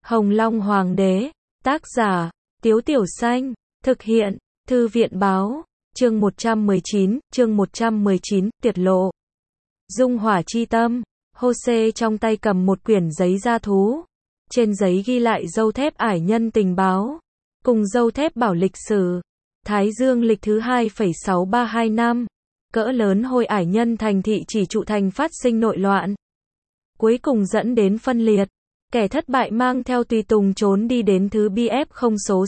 Hồng Long Hoàng đế, tác giả, Tiếu Tiểu Xanh, thực hiện, Thư viện báo, chương 119, tiết lộ. Dung hỏa chi tâm, Jose trong tay cầm một quyển giấy da thú. Trên giấy ghi lại dâu thép ải nhân tình báo, cùng dâu thép bảo lịch sử. Thái Dương lịch thứ 2,632 năm, cỡ lớn Hồi ải nhân thành thị chỉ trụ thành phát sinh nội loạn. Cuối cùng dẫn đến phân liệt. Kẻ thất bại mang theo tùy tùng trốn đi đến thứ BF không số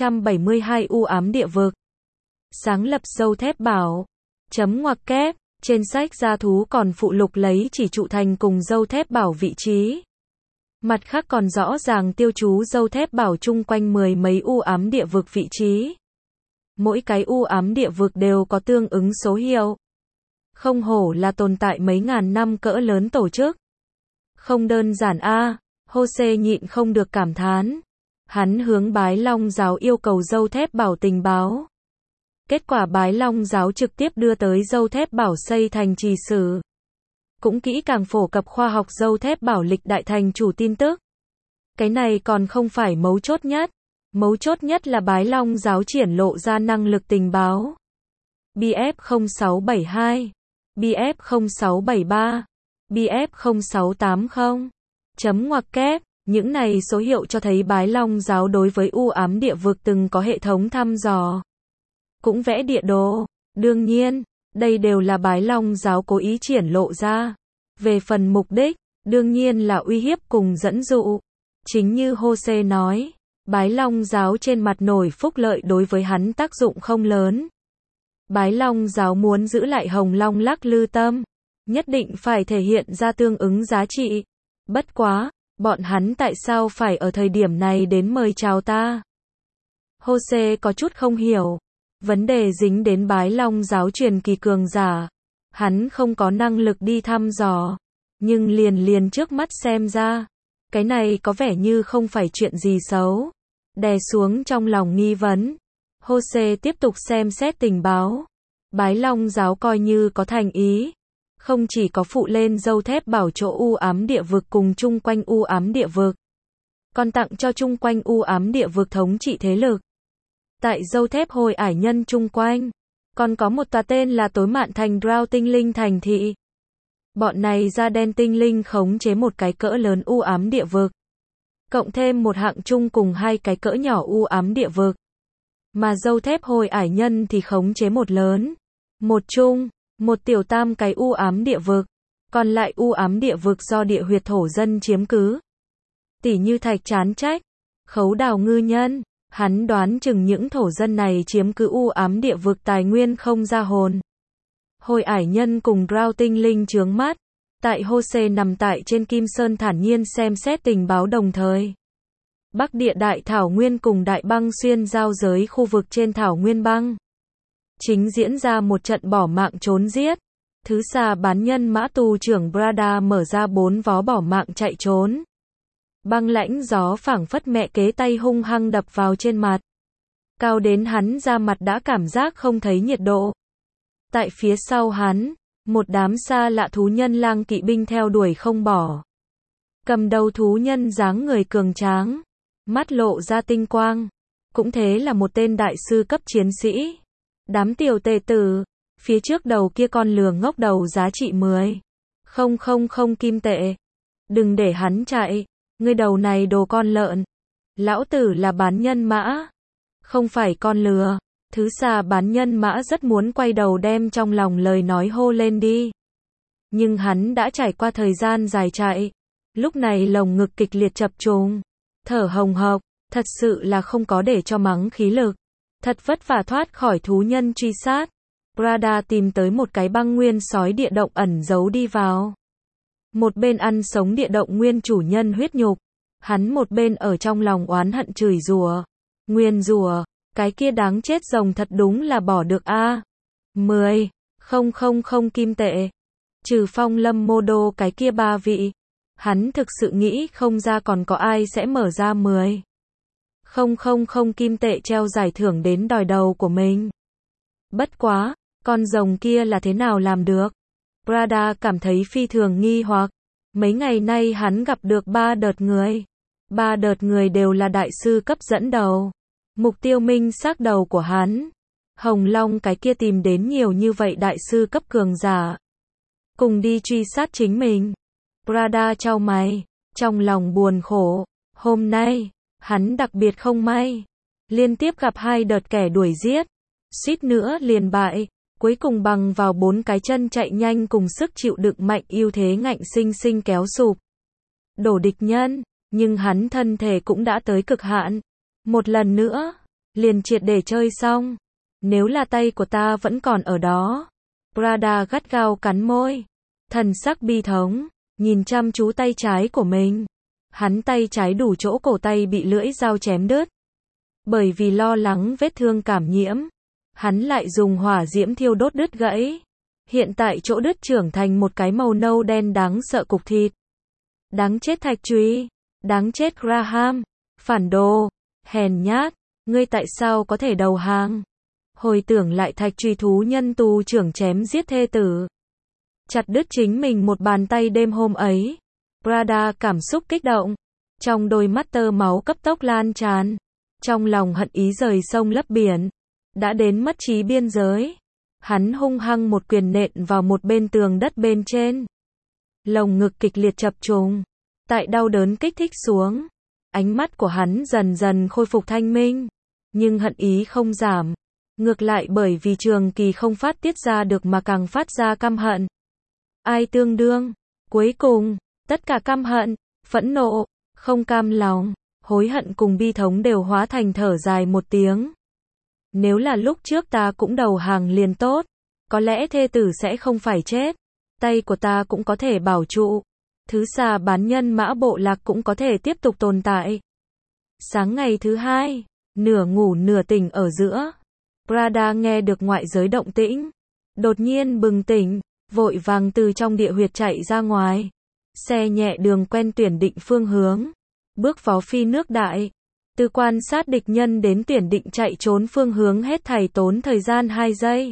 672 u ám địa vực. Sáng lập dâu thép bảo. Chấm ngoặc kép, trên sách gia thú còn phụ lục lấy chỉ trụ thành cùng dâu thép bảo vị trí. Mặt khác còn rõ ràng tiêu chú dâu thép bảo chung quanh mười mấy u ám địa vực vị trí. Mỗi cái u ám địa vực đều có tương ứng số hiệu. Không hổ là tồn tại mấy ngàn năm cỡ lớn tổ chức. Không đơn giản a. Jose nhịn không được cảm thán. Hắn hướng Bái Long giáo yêu cầu dâu thép bảo tình báo. Kết quả Bái Long giáo trực tiếp đưa tới dâu thép bảo xây thành trì sử. Cũng kỹ càng phổ cập khoa học dâu thép bảo lịch đại thành chủ tin tức. Cái này còn không phải mấu chốt nhất. Mấu chốt nhất là Bái Long giáo triển lộ ra năng lực tình báo. BF 0672, BF 0673, BF 0680. Chấm ngoặc kép, những này số hiệu cho thấy Bái Long giáo đối với u ám địa vực từng có hệ thống thăm dò. Cũng vẽ địa đồ. Đương nhiên, đây đều là Bái Long giáo cố ý triển lộ ra. Về phần mục đích, đương nhiên là uy hiếp cùng dẫn dụ. Chính như Jose nói, Bái Long giáo trên mặt nổi phúc lợi đối với hắn tác dụng không lớn. Bái Long giáo muốn giữ lại Hồng Long lắc lư tâm, nhất định phải thể hiện ra tương ứng giá trị. Bất quá, bọn hắn tại sao phải ở thời điểm này đến mời chào ta? Jose có chút không hiểu. Vấn đề dính đến Bái Long giáo truyền kỳ cường giả. Hắn không có năng lực đi thăm dò. Nhưng liền trước mắt xem ra. Cái này có vẻ như không phải chuyện gì xấu. Đè xuống trong lòng nghi vấn. Jose tiếp tục xem xét tình báo. Bái Long giáo coi như có thành ý. Không chỉ có phụ lên dâu thép bảo chỗ u ám địa vực cùng chung quanh u ám địa vực. Còn tặng cho chung quanh u ám địa vực thống trị thế lực. Tại dâu thép Hồi ải nhân chung quanh, còn có một tòa tên là Tối Mạn Thành Drow tinh linh thành thị. Bọn này da đen tinh linh khống chế một cái cỡ lớn u ám địa vực. Cộng thêm một hạng chung cùng hai cái cỡ nhỏ u ám địa vực. Mà dâu thép Hồi ải nhân thì khống chế một lớn, một chung, một tiểu tam cái u ám địa vực. Còn lại u ám địa vực do địa huyệt thổ dân chiếm cứ. Tỉ như Thạch Chán Trách, Khấu Đào Ngư Nhân. Hắn đoán chừng những thổ dân này chiếm cứ u ám địa vực tài nguyên không ra hồn. Hồi ải nhân cùng Drow tinh linh chướng mắt. Tại Jose nằm tại trên Kim Sơn thản nhiên xem xét tình báo đồng thời. Bắc địa đại thảo nguyên cùng đại băng xuyên giao giới khu vực trên thảo nguyên băng. Chính diễn ra một trận bỏ mạng trốn giết. Thứ xà bán nhân mã tù trưởng Brada mở ra 4 vó bỏ mạng chạy trốn. Băng lãnh gió phảng phất mẹ kế tay hung hăng đập vào trên mặt. Cao đến hắn ra mặt đã cảm giác không thấy nhiệt độ. Tại phía sau hắn, một đám xa lạ thú nhân lang kỵ binh theo đuổi không bỏ. Cầm đầu thú nhân dáng người cường tráng, mắt lộ ra tinh quang. Cũng thế là một tên đại sư cấp chiến sĩ. Đám tiểu tề tử, phía trước đầu kia con lừa ngốc đầu giá trị 10,000 kim tệ. Đừng để hắn chạy. Ngươi đầu này đồ con lợn. Lão tử là bán nhân mã. Không phải con lừa. Thứ xà bán nhân mã rất muốn quay đầu đem trong lòng lời nói hô lên đi. Nhưng hắn đã trải qua thời gian dài chạy. Lúc này lồng ngực kịch liệt chập trùng. Thở hồng hộc. Thật sự là không có để cho mắng khí lực. Thật vất vả thoát khỏi thú nhân truy sát. Brada tìm tới một cái băng nguyên sói địa động ẩn giấu đi vào. Một bên ăn sống địa động nguyên chủ nhân huyết nhục. Hắn một bên ở trong lòng oán hận chửi rủa. Nguyên rủa, cái kia đáng chết rồng thật đúng là bỏ được a. 10,000 kim tệ. Trừ Phong Lâm Mô Đô cái kia 3 vị. Hắn thực sự nghĩ không ra còn có ai sẽ mở ra 10,000 kim tệ treo giải thưởng đến đòi đầu của mình. Bất quá, con rồng kia là thế nào làm được? Brada cảm thấy phi thường nghi hoặc. Mấy ngày nay hắn gặp được 3 đợt người. 3 đợt người đều là đại sư cấp dẫn đầu. Mục tiêu minh xác đầu của hắn. Hồng Long cái kia tìm đến nhiều như vậy đại sư cấp cường giả. Cùng đi truy sát chính mình. Prada chau mày, trong lòng buồn khổ. Hôm nay, hắn đặc biệt không may. Liên tiếp gặp 2 đợt kẻ đuổi giết. Suýt nữa liền bại. Cuối cùng bằng vào 4 cái chân chạy nhanh cùng sức chịu đựng mạnh ưu thế ngạnh sinh sinh kéo sụp. Đổ địch nhân, nhưng hắn thân thể cũng đã tới cực hạn. Một lần nữa, liền triệt để chơi xong. Nếu là tay của ta vẫn còn ở đó. Prada gắt gao cắn môi. Thần sắc bi thống, nhìn chăm chú tay trái của mình. Hắn tay trái đủ chỗ cổ tay bị lưỡi dao chém đứt. Bởi vì lo lắng vết thương cảm nhiễm. Hắn lại dùng hỏa diễm thiêu đốt đứt gãy. Hiện tại chỗ đứt trưởng thành một cái màu nâu đen đáng sợ cục thịt. Đáng chết Thạch Trùy. Đáng chết Graham. Phản đồ. Hèn nhát. Ngươi tại sao có thể đầu hàng? Hồi tưởng lại Thạch Trùy thú nhân tù trưởng chém giết thê tử. Chặt đứt chính mình một bàn tay đêm hôm ấy. Prada cảm xúc kích động. Trong đôi mắt tơ máu cấp tốc lan tràn. Trong lòng hận ý rời sông lấp biển. Đã đến mất trí biên giới. Hắn hung hăng một quyền nện vào một bên tường đất bên trên. Lồng ngực kịch liệt chập trùng. Tại đau đớn kích thích xuống. Ánh mắt của hắn dần dần khôi phục thanh minh. Nhưng hận ý không giảm. Ngược lại bởi vì trường kỳ không phát tiết ra được mà càng phát ra căm hận. Ai tương đương? Cuối cùng, tất cả căm hận, phẫn nộ, không cam lòng, hối hận cùng bi thống đều hóa thành thở dài một tiếng. Nếu là lúc trước ta cũng đầu hàng liền tốt, có lẽ thê tử sẽ không phải chết, tay của ta cũng có thể bảo trụ, thứ xà bán nhân mã bộ lạc cũng có thể tiếp tục tồn tại. Sáng ngày thứ hai, nửa ngủ nửa tỉnh ở giữa, Prada nghe được ngoại giới động tĩnh, đột nhiên bừng tỉnh, vội vàng từ trong địa huyệt chạy ra ngoài, xe nhẹ đường quen tuyển định phương hướng, bước phó phi nước đại. Từ quan sát địch nhân đến tuyển định chạy trốn phương hướng hết thảy tốn thời gian 2 giây.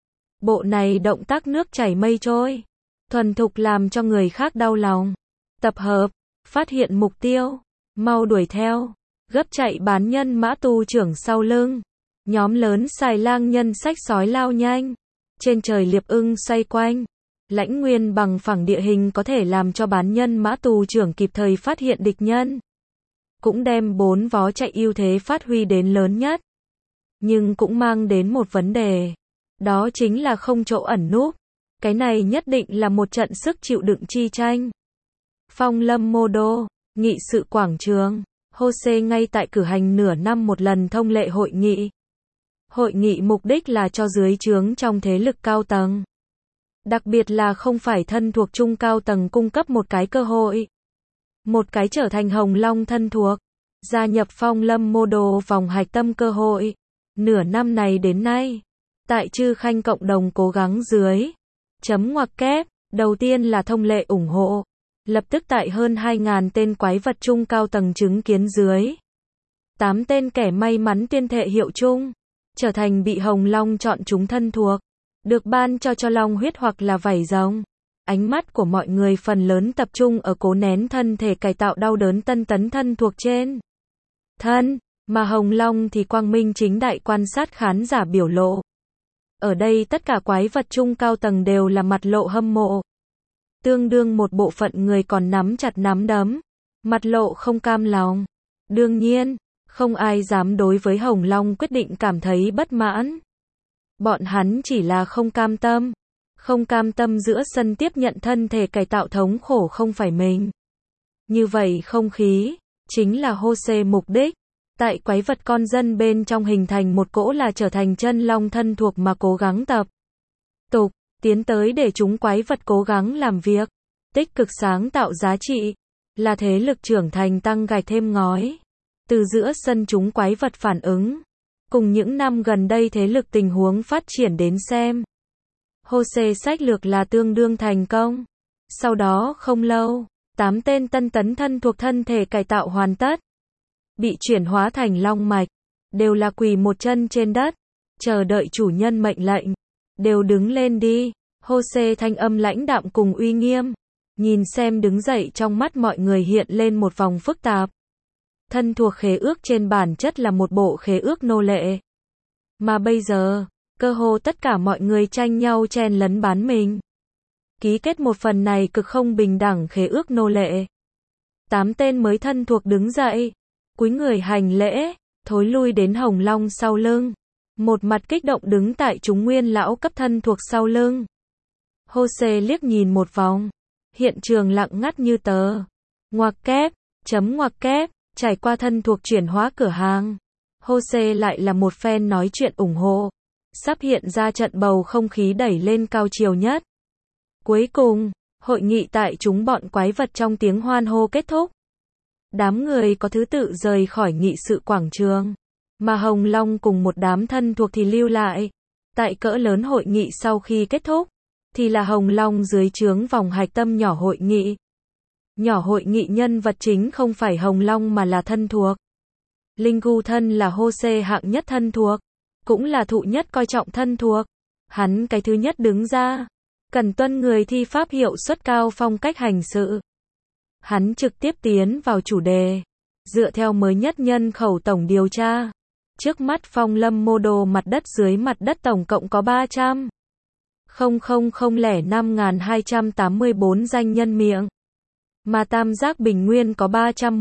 Bộ này động tác nước chảy mây trôi, thuần thục làm cho người khác đau lòng. Tập hợp, phát hiện mục tiêu, mau đuổi theo, gấp chạy bán nhân mã tu trưởng sau lưng. Nhóm lớn xài lang nhân sách sói lao nhanh. Trên trời liệp ưng xoay quanh. Lãnh nguyên bằng phẳng địa hình có thể làm cho bán nhân mã tù trưởng kịp thời phát hiện địch nhân. Cũng đem 4 vó chạy ưu thế phát huy đến lớn nhất. Nhưng cũng mang đến một vấn đề. Đó chính là không chỗ ẩn núp. Cái này nhất định là một trận sức chịu đựng chi tranh. Phong Lâm Mô Đô, nghị sự quảng trường. Jose ngay tại cử hành nửa năm một lần thông lệ hội nghị. Hội nghị mục đích là cho dưới trướng trong thế lực cao tầng. Đặc biệt là không phải thân thuộc trung cao tầng cung cấp một cái cơ hội. Một cái trở thành Hồng Long thân thuộc. Gia nhập Phong Lâm Mô Đô vòng hạch tâm cơ hội. Nửa năm này đến nay. Tại Chư Khanh cộng đồng cố gắng dưới. Chấm ngoặc kép. Đầu tiên là thông lệ ủng hộ. Lập tức tại hơn 2.000 tên quái vật trung cao tầng chứng kiến dưới. 8 tên kẻ may mắn tuyên thệ hiệu chung. Trở thành bị Hồng Long chọn chúng thân thuộc. Được ban cho long huyết hoặc là vảy rồng. Ánh mắt của mọi người phần lớn tập trung ở cố nén thân thể cải tạo đau đớn tân tấn thân thuộc trên thân, mà Hồng Long thì quang minh chính đại quan sát khán giả biểu lộ. Ở đây tất cả quái vật trung cao tầng đều là mặt lộ hâm mộ. Tương đương một bộ phận người còn nắm chặt nắm đấm, mặt lộ không cam lòng. Đương nhiên, không ai dám đối với Hồng Long quyết định cảm thấy bất mãn. Bọn hắn chỉ là không cam tâm. Không cam tâm giữa sân tiếp nhận thân thể cải tạo thống khổ không phải mình. Như vậy không khí, chính là Jose mục đích. Tại quái vật con dân bên trong hình thành một cỗ là trở thành chân long thân thuộc mà cố gắng tập tục, tiến tới để chúng quái vật cố gắng làm việc. Tích cực sáng tạo giá trị, là thế lực trưởng thành tăng gạch thêm ngói. Từ giữa sân chúng quái vật phản ứng. Cùng những năm gần đây thế lực tình huống phát triển đến xem. Jose sách lược là tương đương thành công. Sau đó không lâu, 8 tên tân tấn thân thuộc thân thể cải tạo hoàn tất. Bị chuyển hóa thành long mạch. Đều là quỳ một chân trên đất. Chờ đợi chủ nhân mệnh lệnh. Đều đứng lên đi. Jose thanh âm lãnh đạm cùng uy nghiêm. Nhìn xem đứng dậy trong mắt mọi người hiện lên một vòng phức tạp. Thân thuộc khế ước trên bản chất là một bộ khế ước nô lệ. Mà bây giờ, cơ hồ tất cả mọi người tranh nhau chen lấn bán mình. Ký kết một phần này cực không bình đẳng khế ước nô lệ. 8 tên mới thân thuộc đứng dậy, cúi người hành lễ, thối lui đến Hồng Long sau lưng. Một mặt kích động đứng tại chúng nguyên lão cấp thân thuộc sau lưng. Jose liếc nhìn một vòng. Hiện trường lặng ngắt như tờ. Ngoặc kép, chấm ngoặc kép, trải qua thân thuộc chuyển hóa cửa hàng. Jose lại là một fan nói chuyện ủng hộ. Sắp hiện ra trận bầu không khí đẩy lên cao chiều nhất. Cuối cùng, hội nghị tại chúng bọn quái vật trong tiếng hoan hô kết thúc. Đám người có thứ tự rời khỏi nghị sự quảng trường. Mà Hồng Long cùng một đám thân thuộc thì lưu lại. Tại cỡ lớn hội nghị sau khi kết thúc, thì là Hồng Long dưới trướng vòng hạch tâm nhỏ hội nghị. Nhỏ hội nghị nhân vật chính không phải Hồng Long mà là thân thuộc. Linh Gu thân là Jose hạng nhất thân thuộc, cũng là thụ nhất coi trọng thân thuộc. Hắn cái thứ nhất đứng ra, cần tuân người thi pháp hiệu suất cao phong cách hành sự. Hắn trực tiếp tiến vào chủ đề, dựa theo mới nhất nhân khẩu tổng điều tra. Trước mắt Phong Lâm mô đồ mặt đất dưới mặt đất tổng cộng có 300,005.284 danh nhân miệng. Mà Tam Giác Bình Nguyên có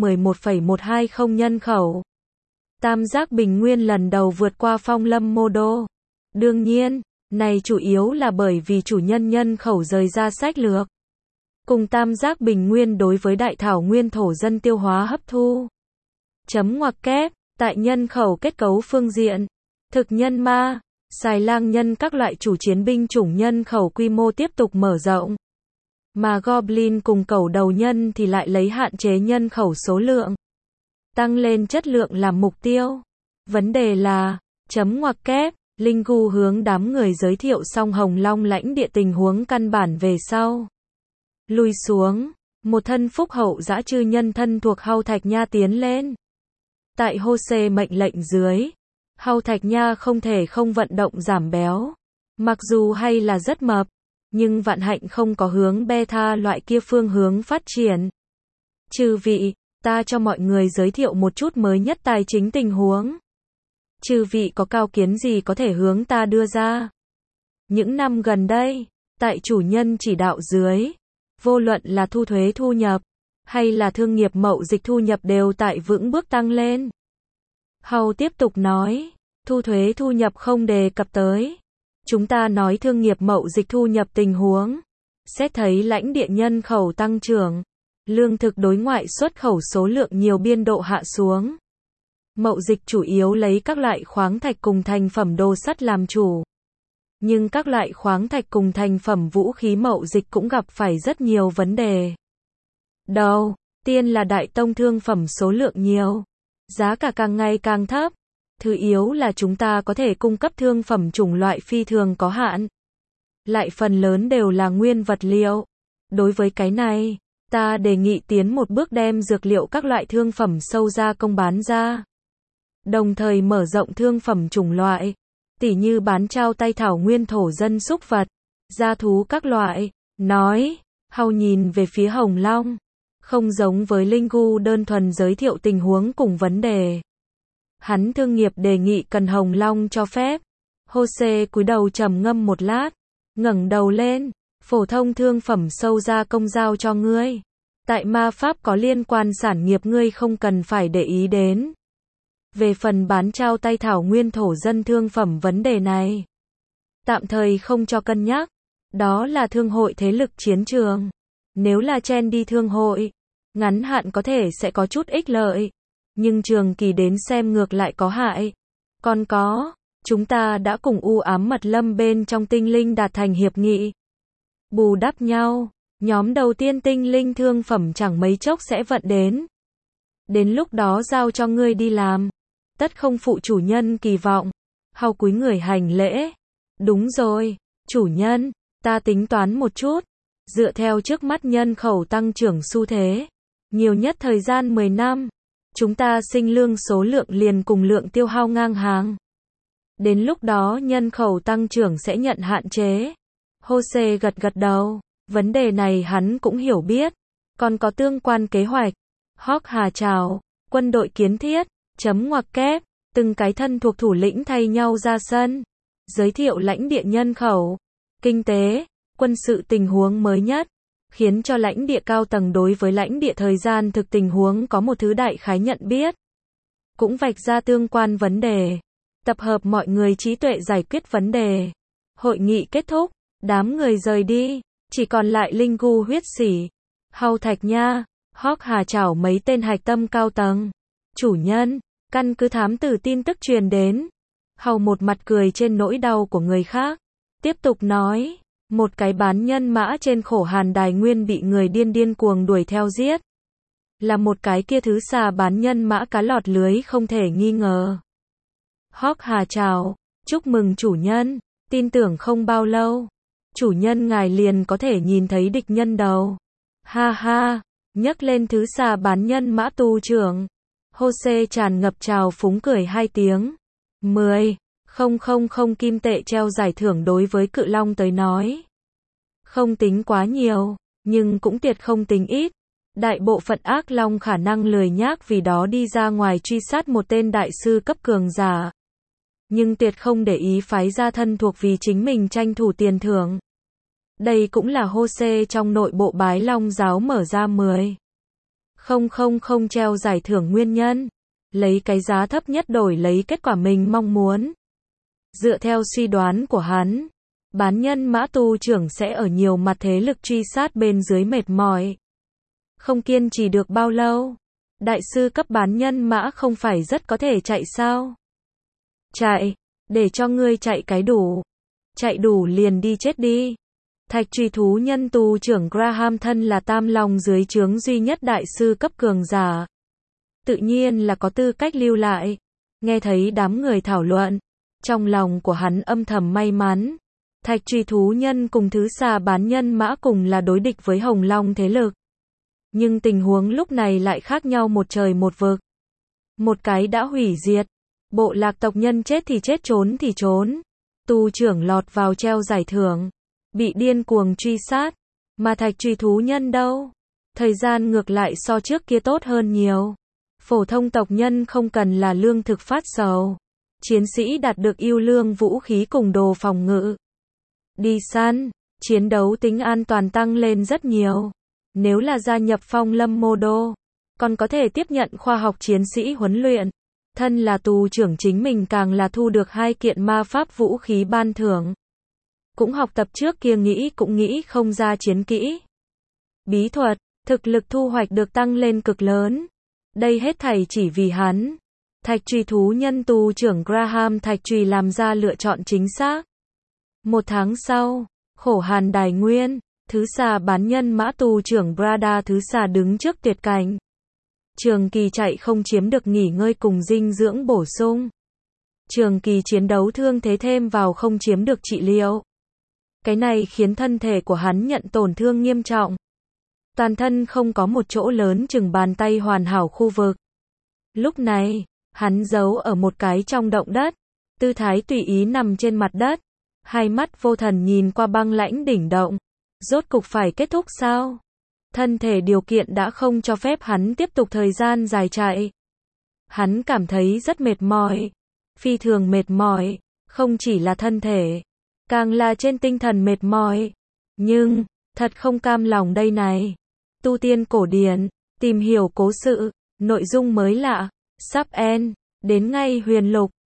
311,120 nhân khẩu. Tam Giác Bình Nguyên lần đầu vượt qua Phong Lâm mô đô. Đương nhiên, này chủ yếu là bởi vì chủ nhân nhân khẩu rời ra sách lược. Cùng Tam Giác Bình Nguyên đối với đại thảo nguyên thổ dân tiêu hóa hấp thu. Chấm ngoặc kép, tại nhân khẩu kết cấu phương diện, thực nhân ma, xài lang nhân các loại chủ chiến binh chủng nhân khẩu quy mô tiếp tục mở rộng. Mà Goblin cùng cẩu đầu nhân thì lại lấy hạn chế nhân khẩu số lượng, tăng lên chất lượng làm mục tiêu. Vấn đề là, chấm ngoặc kép, Linh Gu hướng đám người giới thiệu xong Hồng Long lãnh địa tình huống căn bản về sau. Lùi xuống, một thân phúc hậu dã chư nhân thân thuộc Hau Thạch Nha tiến lên. Tại Jose mệnh lệnh dưới, Hau Thạch Nha không thể không vận động giảm béo. Mặc dù hay là rất mập, nhưng vạn hạnh không có hướng beta loại kia phương hướng phát triển. Chư vị, ta cho mọi người giới thiệu một chút mới nhất tài chính tình huống. Chư vị có cao kiến gì có thể hướng ta đưa ra? Những năm gần đây, tại chủ nhân chỉ đạo dưới, vô luận là thu thuế thu nhập, hay là thương nghiệp mậu dịch thu nhập đều tại vững bước tăng lên. Hầu tiếp tục nói, thu thuế thu nhập không đề cập tới. Chúng ta nói thương nghiệp mậu dịch thu nhập tình huống. Xét thấy lãnh địa nhân khẩu tăng trưởng, lương thực đối ngoại xuất khẩu số lượng nhiều biên độ hạ xuống. Mậu dịch chủ yếu lấy các loại khoáng thạch cùng thành phẩm đồ sắt làm chủ. Nhưng các loại khoáng thạch cùng thành phẩm vũ khí mậu dịch cũng gặp phải rất nhiều vấn đề. Đầu tiên là đại tông thương phẩm số lượng nhiều, giá cả càng ngày càng thấp. Thứ yếu là chúng ta có thể cung cấp thương phẩm chủng loại phi thường có hạn. Lại phần lớn đều là nguyên vật liệu. Đối với cái này, ta đề nghị tiến một bước đem dược liệu các loại thương phẩm sâu gia công bán ra. Đồng thời mở rộng thương phẩm chủng loại, tỉ như bán trao tay thảo nguyên thổ dân súc vật, gia thú các loại. Nói, Hau nhìn về phía Hồng Long, không giống với Linh Gu đơn thuần giới thiệu tình huống cùng vấn đề. Hắn thương nghiệp đề nghị cần Hồng Long cho phép. Jose cúi đầu trầm ngâm một lát, ngẩng đầu lên, phổ thông thương phẩm sâu gia công giao cho ngươi. Tại ma pháp có liên quan sản nghiệp ngươi không cần phải để ý đến. Về phần bán trao tay thảo nguyên thổ dân thương phẩm vấn đề này, tạm thời không cho cân nhắc. Đó là thương hội thế lực chiến trường. Nếu là chen đi thương hội, ngắn hạn có thể sẽ có chút ích lợi. Nhưng trường kỳ đến xem ngược lại có hại. Còn có, chúng ta đã cùng u ám mật lâm bên trong tinh linh đạt thành hiệp nghị. Bù đắp nhau, nhóm đầu tiên tinh linh thương phẩm chẳng mấy chốc sẽ vận đến. Đến lúc đó giao cho ngươi đi làm. Tất không phụ chủ nhân kỳ vọng. Hau cúi người hành lễ. Đúng rồi, chủ nhân, ta tính toán một chút. Dựa theo trước mắt nhân khẩu tăng trưởng xu thế, nhiều nhất thời gian 10 năm. Chúng ta sinh lương số lượng liền cùng lượng tiêu hao ngang hàng. Đến lúc đó nhân khẩu tăng trưởng sẽ nhận hạn chế. Jose gật gật đầu. Vấn đề này hắn cũng hiểu biết. Còn có tương quan kế hoạch. Hawk Hà chào. Quân đội kiến thiết, chấm ngoặc kép, từng cái thân thuộc thủ lĩnh thay nhau ra sân, giới thiệu lãnh địa nhân khẩu, kinh tế, quân sự tình huống mới nhất, khiến cho lãnh địa cao tầng đối với lãnh địa thời gian thực tình huống có một thứ đại khái nhận biết. Cũng vạch ra tương quan vấn đề, tập hợp mọi người trí tuệ giải quyết vấn đề. Hội nghị kết thúc, đám người rời đi, chỉ còn lại Linh Gu Huyết Sỉ, Hầu Thạch Nha, Hoắc Hà chào mấy tên hạch tâm cao tầng. Chủ nhân, căn cứ thám tử tin tức truyền đến. Hầu một mặt cười trên nỗi đau của người khác, tiếp tục nói, một cái bán nhân mã trên khổ hàn đài nguyên bị người điên cuồng đuổi theo giết. Là một cái kia thứ xà bán nhân mã cá lọt lưới không thể nghi ngờ. Hoắc Hà chào, chúc mừng chủ nhân, tin tưởng không bao lâu, chủ nhân ngài liền có thể nhìn thấy địch nhân đầu. Ha ha, nhắc lên thứ xà bán nhân mã tu trưởng. Jose tràn ngập trào phúng cười 2 tiếng. 10,000 kim tệ treo giải thưởng đối với Cự Long tới nói. Không tính quá nhiều, nhưng cũng tuyệt không tính ít. Đại bộ phận ác long khả năng lười nhác vì đó đi ra ngoài truy sát một tên đại sư cấp cường giả. Nhưng tuyệt không để ý phái ra thân thuộc vì chính mình tranh thủ tiền thưởng. Đây cũng là Jose trong nội bộ Bái Long giáo mở ra 10,000 treo giải thưởng nguyên nhân. Lấy cái giá thấp nhất đổi lấy kết quả mình mong muốn. Dựa theo suy đoán của hắn, bán nhân mã tu trưởng sẽ ở nhiều mặt thế lực truy sát bên dưới mệt mỏi. Không kiên trì được bao lâu. Đại sư cấp bán nhân mã không phải rất có thể chạy sao? Chạy, để cho ngươi chạy cái đủ. Chạy đủ liền đi chết đi. Thạch truy thú nhân tu trưởng Graham thân là tam long dưới trướng duy nhất đại sư cấp cường giả. Tự nhiên là có tư cách lưu lại. Nghe thấy đám người thảo luận, trong lòng của hắn âm thầm may mắn. Thạch truy thú nhân cùng thứ xà bán nhân mã cùng là đối địch với Hồng Long thế lực. Nhưng tình huống lúc này lại khác nhau một trời một vực. Một cái đã hủy diệt. Bộ lạc tộc nhân chết thì chết trốn thì trốn. Tu trưởng lọt vào treo giải thưởng. Bị điên cuồng truy sát. Mà thạch truy thú nhân đâu? Thời gian ngược lại so trước kia tốt hơn nhiều. Phổ thông tộc nhân không cần là lương thực phát sầu. Chiến sĩ đạt được ưu lương vũ khí cùng đồ phòng ngự. Đi săn, chiến đấu tính an toàn tăng lên rất nhiều. Nếu là gia nhập Phong Lâm Mô Đô, còn có thể tiếp nhận khoa học chiến sĩ huấn luyện. Thân là tù trưởng chính mình càng là thu được 2 kiện ma pháp vũ khí ban thưởng. Cũng học tập trước kia cũng nghĩ không ra chiến kỹ. Bí thuật, thực lực thu hoạch được tăng lên cực lớn. Đây hết thảy chỉ vì hắn. Thạch truy thú nhân tù trưởng Graham Thạch truy làm ra lựa chọn chính xác. 1 tháng sau, khổ hàn đài nguyên, thứ xà bán nhân mã tù trưởng Brada thứ xà đứng trước tuyệt cảnh. Trường kỳ chạy không chiếm được nghỉ ngơi cùng dinh dưỡng bổ sung. Trường kỳ chiến đấu thương thế thêm vào không chiếm được trị liệu. Cái này khiến thân thể của hắn nhận tổn thương nghiêm trọng. Toàn thân không có một chỗ lớn chừng bàn tay hoàn hảo khu vực. Lúc này, hắn giấu ở một cái trong động đất. Tư thái tùy ý nằm trên mặt đất. Hai mắt vô thần nhìn qua băng lãnh đỉnh động. Rốt cục phải kết thúc sao? Thân thể điều kiện đã không cho phép hắn tiếp tục thời gian dài chạy. Hắn cảm thấy rất mệt mỏi. Phi thường mệt mỏi. Không chỉ là thân thể. Càng là trên tinh thần mệt mỏi. Nhưng, thật không cam lòng đây này. Tu tiên cổ điển. Tìm hiểu cố sự. Nội dung mới lạ. Sắp end. Đến ngay huyền lục.